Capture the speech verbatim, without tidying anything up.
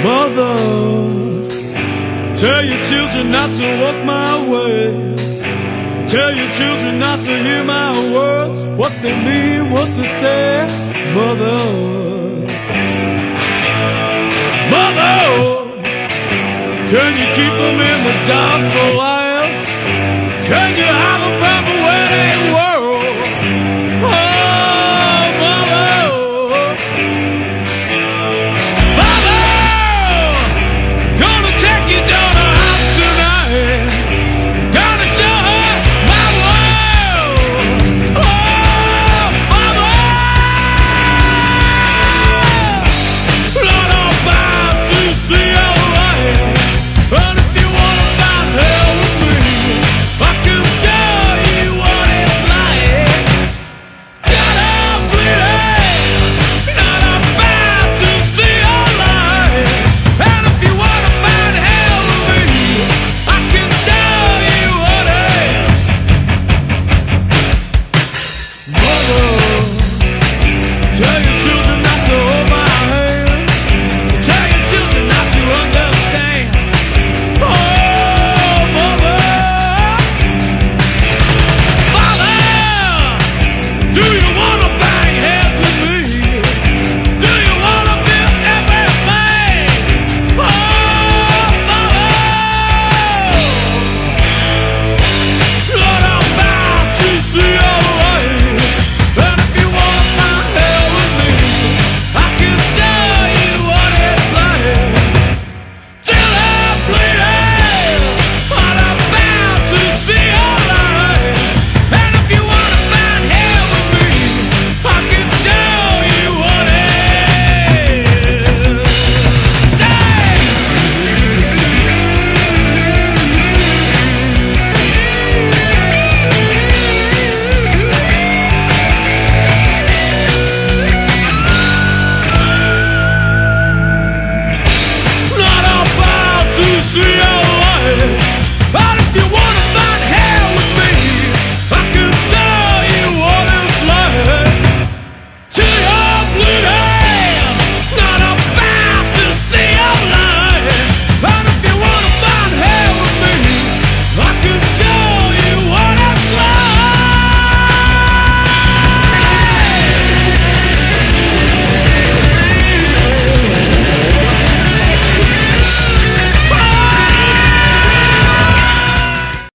Mother, tell your children not to walk my way. Tell your children not to hear my words, what they mean, what they say. Mother, Mother, can you keep them in the dark for life?